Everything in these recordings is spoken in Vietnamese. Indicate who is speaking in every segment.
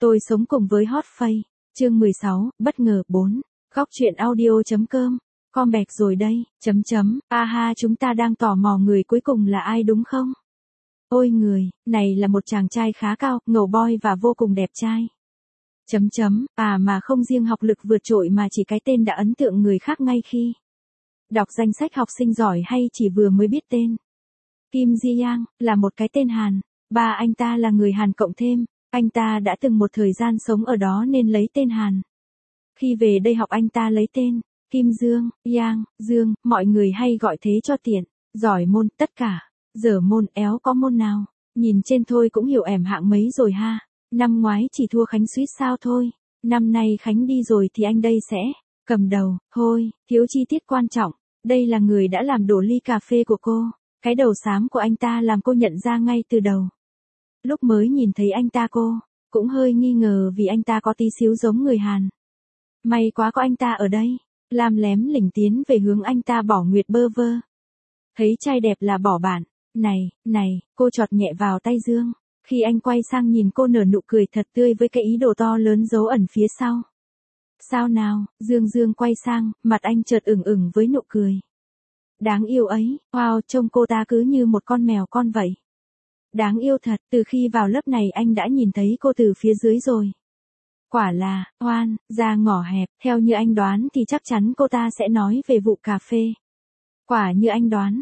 Speaker 1: Tôi sống cùng với Hot Face. Chương 16, bất ngờ 4. Góc truyện audio.com. Con bẹc rồi đây, aha chúng ta đang tò mò người cuối cùng là ai đúng không? Ôi người, này là một chàng trai khá cao, ngầu boy và vô cùng đẹp trai. Mà không riêng học lực vượt trội mà chỉ cái tên đã ấn tượng người khác ngay khi đọc danh sách học sinh giỏi hay chỉ vừa mới biết tên. Kim Ji-young, là một cái tên Hàn. Ba anh ta là người Hàn cộng thêm, anh ta đã từng một thời gian sống ở đó nên lấy tên Hàn. Khi về đây học anh ta lấy tên Kim Dương, Dương, mọi người hay gọi thế cho tiện. Giỏi môn, tất cả. Dở môn, éo có môn nào. Nhìn trên thôi cũng hiểu ẻm hạng mấy rồi ha. Năm ngoái chỉ thua Khánh suýt sao thôi. Năm nay Khánh đi rồi thì anh đây sẽ cầm đầu. Thôi, thiếu chi tiết quan trọng. Đây là người đã làm đổ ly cà phê của cô. Cái đầu xám của anh ta làm cô nhận ra ngay từ đầu. Lúc mới nhìn thấy anh ta cô cũng hơi nghi ngờ vì anh ta có tí xíu giống người Hàn. May quá có anh ta ở đây. Lam lém lỉnh tiến về hướng anh ta bỏ nguyệt bơ vơ. Thấy trai đẹp là bỏ bạn. Này, cô chọt nhẹ vào tay Dương. Khi anh quay sang nhìn cô nở nụ cười thật tươi với cái ý đồ to lớn giấu ẩn phía sau. Sao nào, Dương quay sang, mặt anh chợt ửng với nụ cười. Đáng yêu ấy, wow, trông cô ta cứ như một con mèo con vậy. Đáng yêu thật, từ khi vào lớp này anh đã nhìn thấy cô từ phía dưới rồi. Quả là, oan, ra ngõ hẹp, theo như anh đoán thì chắc chắn cô ta sẽ nói về vụ cà phê. Quả như anh đoán,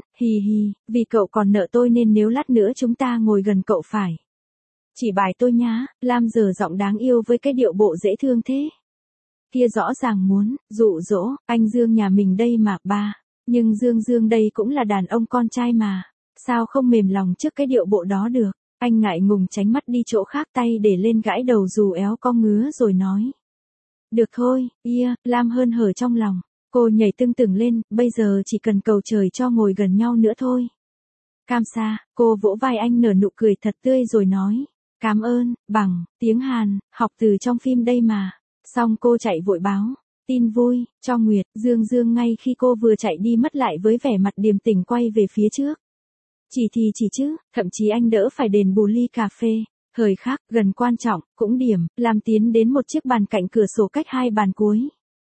Speaker 1: vì cậu còn nợ tôi nên nếu lát nữa chúng ta ngồi gần cậu phải chỉ bài tôi nhá. Lam giờ giọng đáng yêu với cái điệu bộ dễ thương thế. Kia rõ ràng muốn dụ dỗ anh Dương nhà mình đây mà ba. Nhưng Dương đây cũng là đàn ông con trai mà. Sao không mềm lòng trước cái điệu bộ đó được. Anh ngại ngùng tránh mắt đi chỗ khác, tay để lên gãi đầu dù éo co ngứa rồi nói. Được thôi, Lam hớn hở trong lòng. Cô nhảy tưng tửng lên, bây giờ chỉ cần cầu trời cho ngồi gần nhau nữa thôi. Cam sa, cô vỗ vai anh nở nụ cười thật tươi rồi nói. Cảm ơn, bằng tiếng Hàn, học từ trong phim đây mà. Xong cô chạy vội báo. Tin vui, cho Nguyệt, Dương ngay khi cô vừa chạy đi mất lại với vẻ mặt điềm tĩnh quay về phía trước. Chỉ chứ, thậm chí anh đỡ phải đền bù ly cà phê. Thời khắc, gần quan trọng, cũng điểm, làm tiến đến một chiếc bàn cạnh cửa sổ cách hai bàn cuối.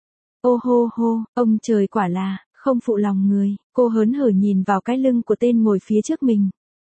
Speaker 1: Ô hô, ông trời quả là, không phụ lòng người, cô hớn hở nhìn vào cái lưng của tên ngồi phía trước mình.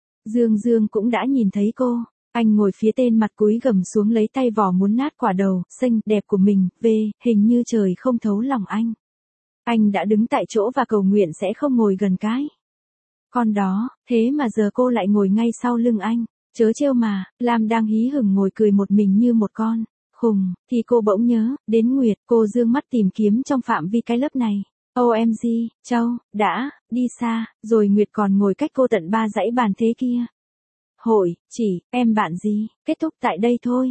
Speaker 1: Dương cũng đã nhìn thấy cô, anh ngồi phía tên mặt cúi gằm xuống lấy tay vò muốn nát quả đầu, xinh, đẹp của mình, hình như trời không thấu lòng anh. Anh đã đứng tại chỗ và cầu nguyện sẽ không ngồi gần cái con đó, thế mà giờ cô lại ngồi ngay sau lưng anh. Chớ trêu mà, Lam đang hí hửng ngồi cười một mình như một con khùng, thì cô bỗng nhớ đến Nguyệt. Cô dương mắt tìm kiếm trong phạm vi cái lớp này. OMG, Châu, đã đi xa, rồi Nguyệt còn ngồi cách cô tận 3 dãy bàn thế kia. Hội, chỉ, em bạn gì, kết thúc tại đây thôi.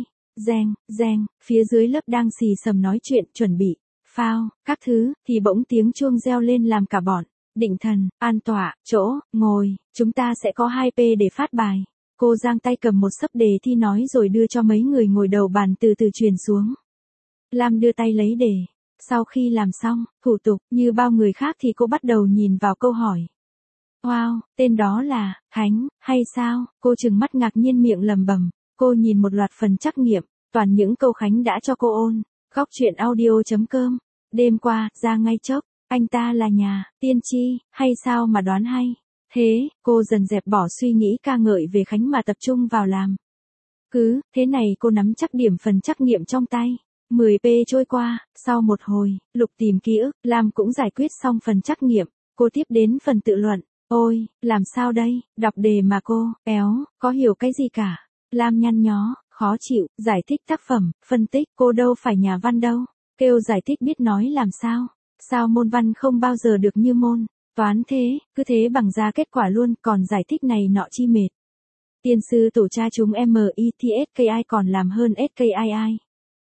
Speaker 1: Reng, phía dưới lớp đang xì xầm nói chuyện, chuẩn bị phao, các thứ, thì bỗng tiếng chuông reo lên làm cả bọn định thần, an tọa, chỗ, ngồi, chúng ta sẽ có 2P để phát bài. Cô giang tay cầm một xấp đề thi nói rồi đưa cho mấy người ngồi đầu bàn từ từ truyền xuống. Lam đưa tay lấy đề. Sau khi làm xong, thủ tục, như bao người khác thì cô bắt đầu nhìn vào câu hỏi. Wow, tên đó là Khánh, hay sao? Cô trừng mắt ngạc nhiên miệng lẩm bẩm. Cô nhìn một loạt phần trắc nghiệm, toàn những câu Khánh đã cho cô ôn. Góc truyện audio.com. Đêm qua, ra ngay chốc, anh ta là nhà tiên tri, hay sao mà đoán hay. Thế, cô dần dẹp bỏ suy nghĩ ca ngợi về Khánh mà tập trung vào làm. Cứ, thế này cô nắm chắc điểm phần trắc nghiệm trong tay. 10P trôi qua, sau một hồi, lục tìm ký ức, Lam cũng giải quyết xong phần trắc nghiệm. Cô tiếp đến phần tự luận. Ôi, làm sao đây, đọc đề mà cô, có hiểu cái gì cả. Lam nhăn nhó, khó chịu, giải thích tác phẩm, phân tích, cô đâu phải nhà văn đâu. Kêu giải thích biết nói làm sao. Sao môn văn không bao giờ được như môn toán thế, cứ thế bằng ra kết quả luôn, còn giải thích này nọ chi mệt. Tiên sư tổ cha chúng MITSKI còn làm hơn SKII.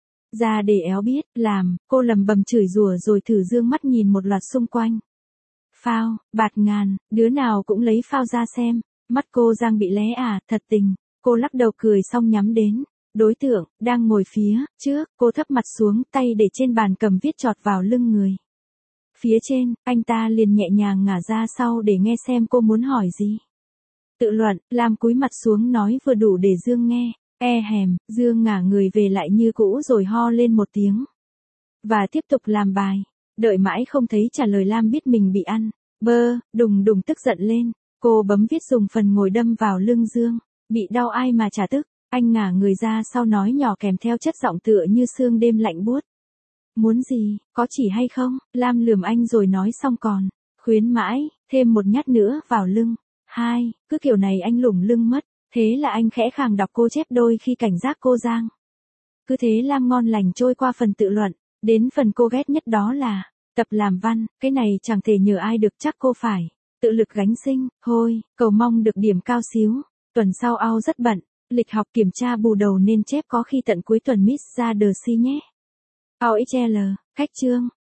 Speaker 1: Ra để éo biết, làm, cô lầm bầm chửi rủa rồi thử dương mắt nhìn một loạt xung quanh. Phao, bạt ngàn, đứa nào cũng lấy phao ra xem. Mắt cô giang bị lé thật tình. Cô lắc đầu cười xong nhắm đến đối tượng, đang ngồi phía trước. Cô thấp mặt xuống, tay để trên bàn cầm viết chọt vào lưng người phía trên, anh ta liền nhẹ nhàng ngả ra sau để nghe xem cô muốn hỏi gì. Tự luận, Lam cúi mặt xuống nói vừa đủ để Dương nghe. Dương ngả người về lại như cũ rồi ho lên một tiếng. Và tiếp tục làm bài. Đợi mãi không thấy trả lời Lam biết mình bị ăn. Đùng đùng tức giận lên. Cô bấm viết dùng phần ngồi đâm vào lưng Dương. Bị đau ai mà chả tức. Anh ngả người ra sau nói nhỏ kèm theo chất giọng tựa như sương đêm lạnh buốt. Muốn gì, có chỉ hay không? Lam lườm anh rồi nói xong còn. Khuyến mãi, thêm một nhát nữa vào lưng. Cứ kiểu này anh lủng lưng mất. Thế là anh khẽ khàng đọc cô chép đôi khi cảnh giác cô Giang. Cứ thế Lam ngon lành trôi qua phần tự luận. Đến phần cô ghét nhất đó là tập làm văn, cái này chẳng thể nhờ ai được chắc cô phải tự lực gánh sinh, thôi, cầu mong được điểm cao xíu. Tuần sau ao rất bận, lịch học kiểm tra bù đầu nên chép có khi tận cuối tuần miss ra đờ si nhé. AOXL, khách chương.